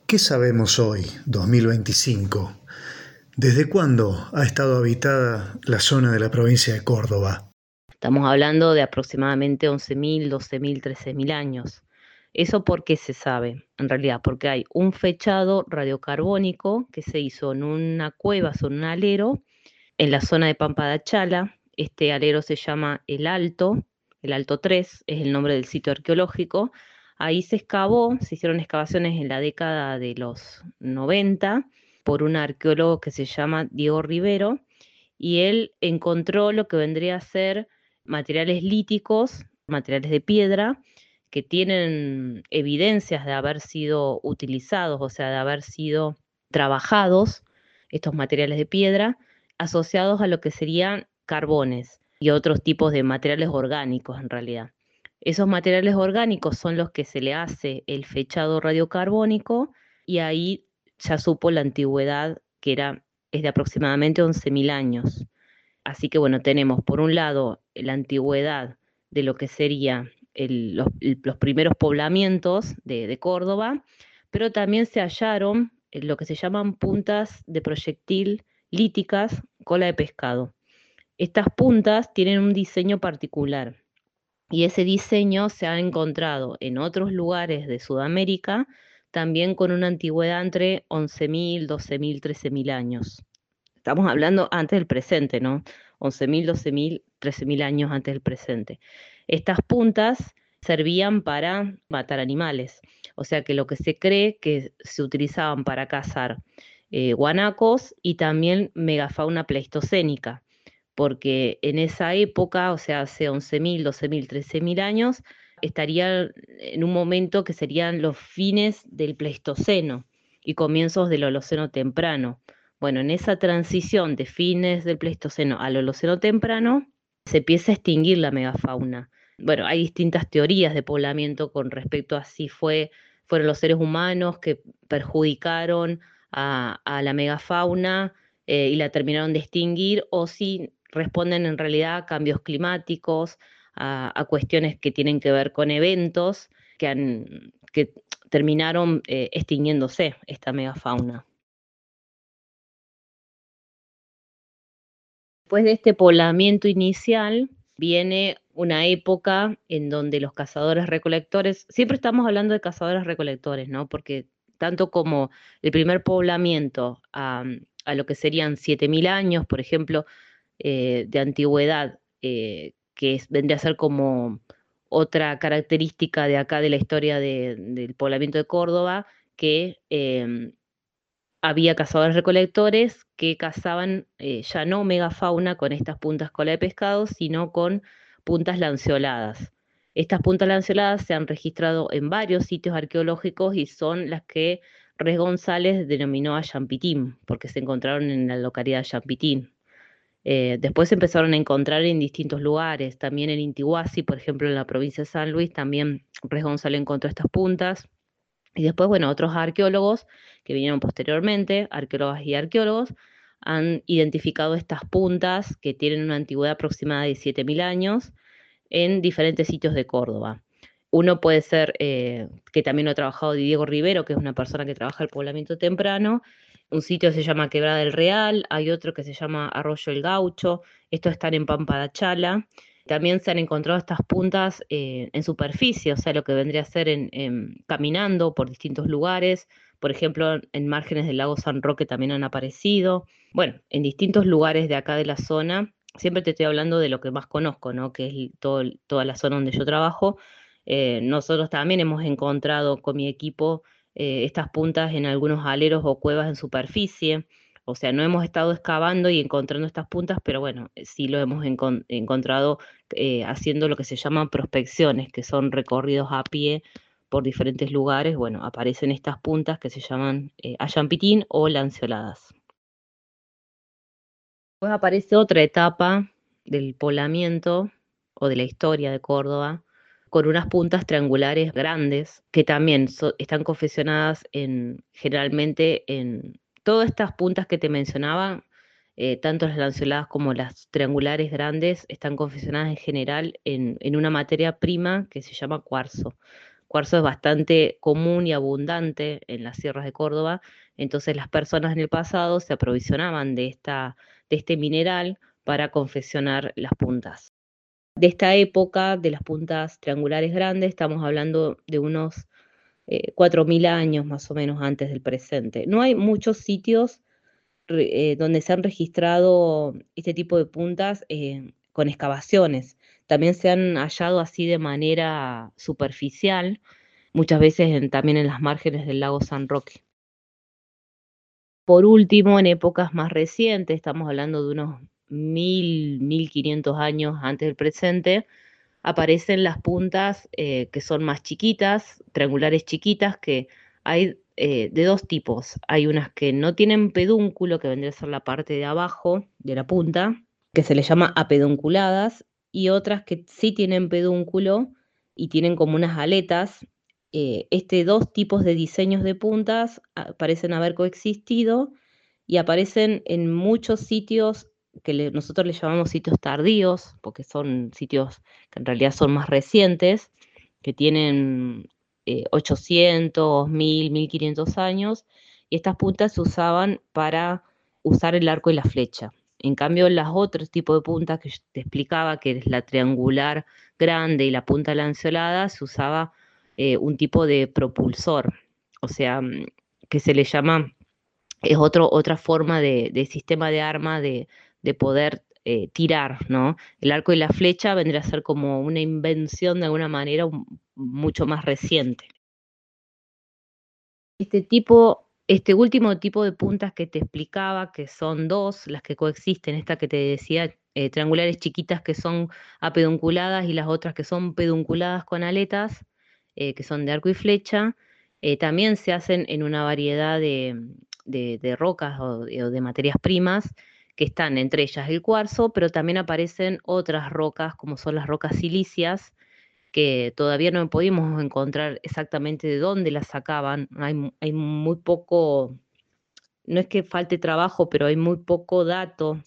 ¿Qué sabemos hoy, 2025? ¿Desde cuándo ha estado habitada la zona de la provincia de Córdoba? Estamos hablando de aproximadamente 11.000, 12.000, 13.000 años. ¿Eso por qué se sabe? En realidad, porque hay un fechado radiocarbónico que se hizo en una cueva, en un alero, en la zona de Pampa de Achala. Este alero se llama el Alto 3, es el nombre del sitio arqueológico. Ahí se excavó, se hicieron excavaciones en la década de los 90 por un arqueólogo que se llama Diego Rivero, y él encontró lo que vendría a ser materiales líticos, materiales de piedra, que tienen evidencias de haber sido utilizados, o sea, de haber sido trabajados, estos materiales de piedra, asociados a lo que serían carbones y otros tipos de materiales orgánicos en realidad. Esos materiales orgánicos son los que se le hace el fechado radiocarbónico, y ahí ya supo la antigüedad, que es de aproximadamente 11.000 años. Así que bueno, tenemos por un lado la antigüedad de lo que sería los primeros poblamientos de Córdoba, pero también se hallaron lo que se llaman puntas de proyectil líticas cola de pescado. Estas puntas tienen un diseño particular, y ese diseño se ha encontrado en otros lugares de Sudamérica, también con una antigüedad entre 11.000, 12.000, 13.000 años. Estamos hablando antes del presente, ¿no? 11.000, 12.000, 13.000 años antes del presente. Estas puntas servían para matar animales, o sea que lo que se cree que se utilizaban para cazar guanacos y también megafauna pleistocénica, porque en esa época, o sea, hace 11.000, 12.000, 13.000 años, estaría en un momento que serían los fines del Pleistoceno y comienzos del Holoceno temprano. Bueno, en esa transición de fines del Pleistoceno al Holoceno temprano, se empieza a extinguir la megafauna. Bueno, hay distintas teorías de poblamiento con respecto a si fueron los seres humanos que perjudicaron a la megafauna y la terminaron de extinguir, o si responden en realidad a cambios climáticos, a cuestiones que tienen que ver con eventos que terminaron extinguiéndose esta megafauna. Después de este poblamiento inicial viene una época en donde los cazadores recolectores, siempre estamos hablando de cazadores recolectores, ¿no? Porque tanto como el primer poblamiento a lo que serían 7.000 años, por ejemplo, de antigüedad, vendría a ser como otra característica de acá de la historia del poblamiento de Córdoba, que había cazadores recolectores que cazaban ya no megafauna con estas puntas cola de pescado, sino con puntas lanceoladas. Estas puntas lanceoladas se han registrado en varios sitios arqueológicos y son las que Res González denominó a Champitín, porque se encontraron en la localidad de Champitín. Después se empezaron a encontrar en distintos lugares, también en Intihuasi, por ejemplo, en la provincia de San Luis, también Res González encontró estas puntas. Y después, bueno, otros arqueólogos que vinieron posteriormente, arqueólogas y arqueólogos, han identificado estas puntas que tienen una antigüedad aproximada de 7.000 años en diferentes sitios de Córdoba. Uno puede ser, que también lo ha trabajado Diego Rivero, que es una persona que trabaja el poblamiento temprano. Un sitio se llama Quebrada del Real, hay otro que se llama Arroyo el Gaucho, estos están en Pampa de Achala. También se han encontrado estas puntas en superficie, o sea, lo que vendría a ser caminando por distintos lugares. Por ejemplo, en márgenes del lago San Roque también han aparecido. Bueno, en distintos lugares de acá de la zona. Siempre te estoy hablando de lo que más conozco, ¿no? Que es toda la zona donde yo trabajo. Nosotros también hemos encontrado con mi equipo estas puntas en algunos aleros o cuevas en superficie. O sea, no hemos estado excavando y encontrando estas puntas, pero bueno, sí lo hemos encontrado haciendo lo que se llaman prospecciones, que son recorridos a pie por diferentes lugares. Bueno, aparecen estas puntas que se llaman allampitín o lanceoladas. Después aparece otra etapa del poblamiento o de la historia de Córdoba, con unas puntas triangulares grandes que también están confeccionadas generalmente en todas estas puntas que te mencionaba, tanto las lanceoladas como las triangulares grandes, están confeccionadas en general en una materia prima que se llama cuarzo. Cuarzo es bastante común y abundante en las sierras de Córdoba, entonces las personas en el pasado se aprovisionaban de este mineral para confeccionar las puntas. De esta época, de las puntas triangulares grandes, estamos hablando de unos 4.000 años más o menos antes del presente. No hay muchos sitios donde se han registrado este tipo de puntas con excavaciones. También se han hallado así de manera superficial, muchas veces también en las márgenes del lago San Roque. Por último, en épocas más recientes, estamos hablando de unos 1.500 años antes del presente, aparecen las puntas que son más chiquitas, triangulares chiquitas, que hay de dos tipos. Hay unas que no tienen pedúnculo, que vendría a ser la parte de abajo de la punta, que se les llama apedunculadas, y otras que sí tienen pedúnculo y tienen como unas aletas. Dos tipos de diseños de puntas parecen haber coexistido y aparecen en muchos sitios que nosotros les llamamos sitios tardíos, porque son sitios que en realidad son más recientes, que tienen 800, 1000, 1500 años, y estas puntas se usaban para usar el arco y la flecha. En cambio, las otros tipos de puntas que yo te explicaba, que es la triangular grande y la punta lanceolada, se usaba un tipo de propulsor, o sea, que se le llama, es otra forma de sistema de arma de poder tirar, ¿no? El arco y la flecha vendría a ser como una invención de alguna manera mucho más reciente. Este último tipo de puntas que te explicaba, que son dos, las que coexisten, esta que te decía, triangulares chiquitas que son apedunculadas y las otras que son pedunculadas con aletas, que son de arco y flecha, también se hacen en una variedad de rocas o de materias primas, que están entre ellas el cuarzo, pero también aparecen otras rocas como son las rocas silíceas, que todavía no pudimos encontrar exactamente de dónde las sacaban. Hay muy poco, no es que falte trabajo, pero hay muy poco dato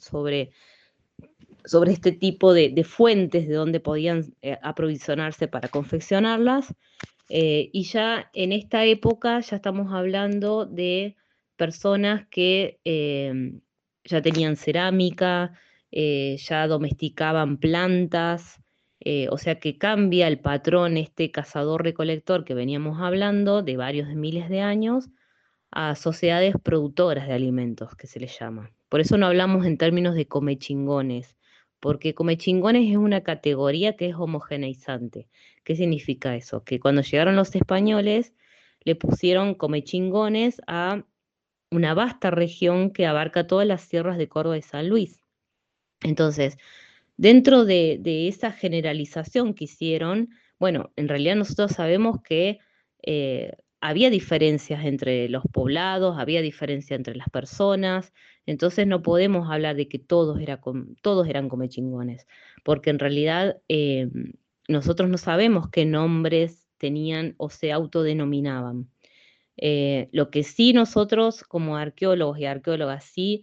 sobre este tipo de fuentes de dónde podían aprovisionarse para confeccionarlas. Y ya en esta época ya estamos hablando de personas que ya tenían cerámica, ya domesticaban plantas, o sea que cambia el patrón este cazador-recolector que veníamos hablando de varios de miles de años a sociedades productoras de alimentos, que se les llama. Por eso no hablamos en términos de comechingones, porque comechingones es una categoría que es homogeneizante. ¿Qué significa eso? Que cuando llegaron los españoles le pusieron comechingones a una vasta región que abarca todas las sierras de Córdoba y San Luis. Entonces, dentro de esa generalización que hicieron, bueno, en realidad nosotros sabemos que había diferencias entre los poblados, había diferencia entre las personas, entonces no podemos hablar de que todos eran comechingones, porque en realidad nosotros no sabemos qué nombres tenían o se autodenominaban. Lo que sí nosotros como arqueólogos y arqueólogas sí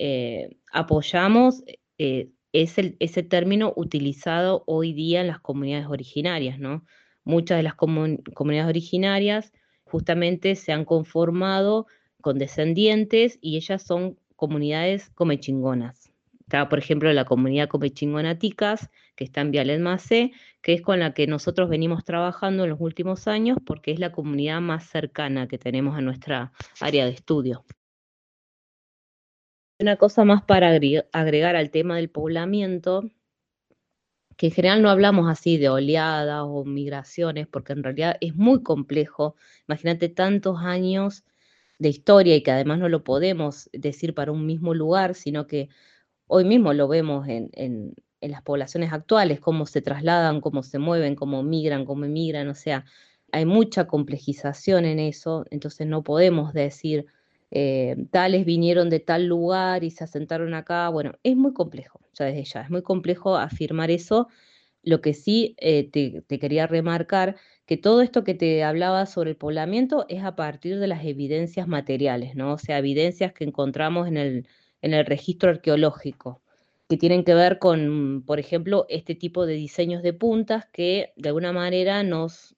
apoyamos es ese término utilizado hoy día en las comunidades originarias, ¿no? Muchas de las comunidades originarias justamente se han conformado con descendientes y ellas son comunidades comechingonas. Está, por ejemplo, la comunidad comechingona Ticas, que está en Vialet Macé, que es con la que nosotros venimos trabajando en los últimos años porque es la comunidad más cercana que tenemos en nuestra área de estudio. Una cosa más para agregar al tema del poblamiento, que en general no hablamos así de oleadas o migraciones, porque en realidad es muy complejo. Imagínate tantos años de historia y que además no lo podemos decir para un mismo lugar, sino que hoy mismo lo vemos en las poblaciones actuales, cómo se trasladan, cómo se mueven, cómo migran, cómo emigran, o sea, hay mucha complejización en eso, entonces no podemos decir tales vinieron de tal lugar y se asentaron acá, bueno, es muy complejo, ya desde ya, es muy complejo afirmar eso. Lo que sí te quería remarcar, que todo esto que te hablaba sobre el poblamiento es a partir de las evidencias materiales, ¿no? O sea, evidencias que encontramos en el registro arqueológico, que tienen que ver con, por ejemplo, este tipo de diseños de puntas que de alguna manera nos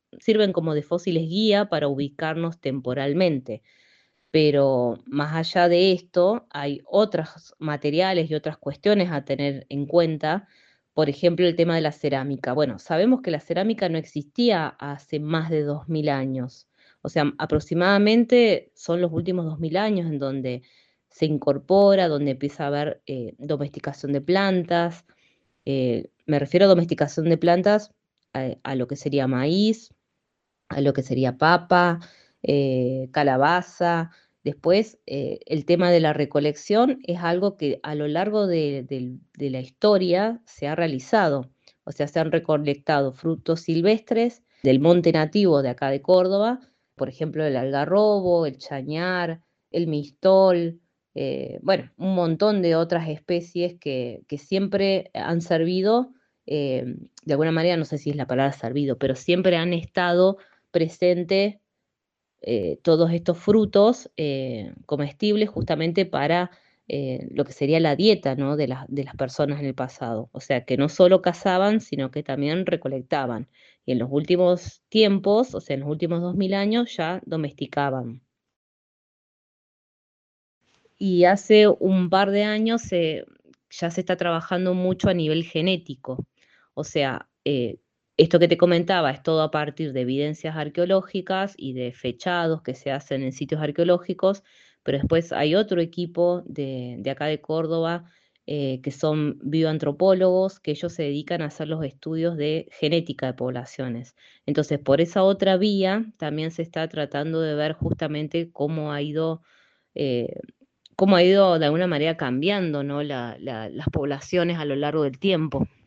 sirven como de fósiles guía para ubicarnos temporalmente. Pero más allá de esto, hay otros materiales y otras cuestiones a tener en cuenta. Por ejemplo, el tema de la cerámica. Bueno, sabemos que la cerámica no existía hace más de 2000 años. O sea, aproximadamente son los últimos 2000 años en donde se incorpora, donde empieza a haber domesticación de plantas. Me refiero a domesticación de plantas a lo que sería maíz, a lo que sería papa, calabaza. Después, el tema de la recolección es algo que a lo largo de la historia se ha realizado. O sea, se han recolectado frutos silvestres del monte nativo de acá de Córdoba, por ejemplo, el algarrobo, el chañar, el mistol, bueno, un montón de otras especies que siempre han servido, de alguna manera, no sé si es la palabra servido, pero siempre han estado presente todos estos frutos comestibles justamente para lo que sería la dieta, ¿no? de las personas en el pasado. O sea, que no solo cazaban, sino que también recolectaban. Y en los últimos tiempos, o sea, en los últimos 2000 años, ya domesticaban. Y hace un par de años ya se está trabajando mucho a nivel genético. O sea, esto que te comentaba es todo a partir de evidencias arqueológicas y de fechados que se hacen en sitios arqueológicos, pero después hay otro equipo de acá de Córdoba, que son bioantropólogos, que ellos se dedican a hacer los estudios de genética de poblaciones. Entonces, por esa otra vía también se está tratando de ver justamente eh, cómo ha ido de alguna manera cambiando, ¿no? Las poblaciones a lo largo del tiempo.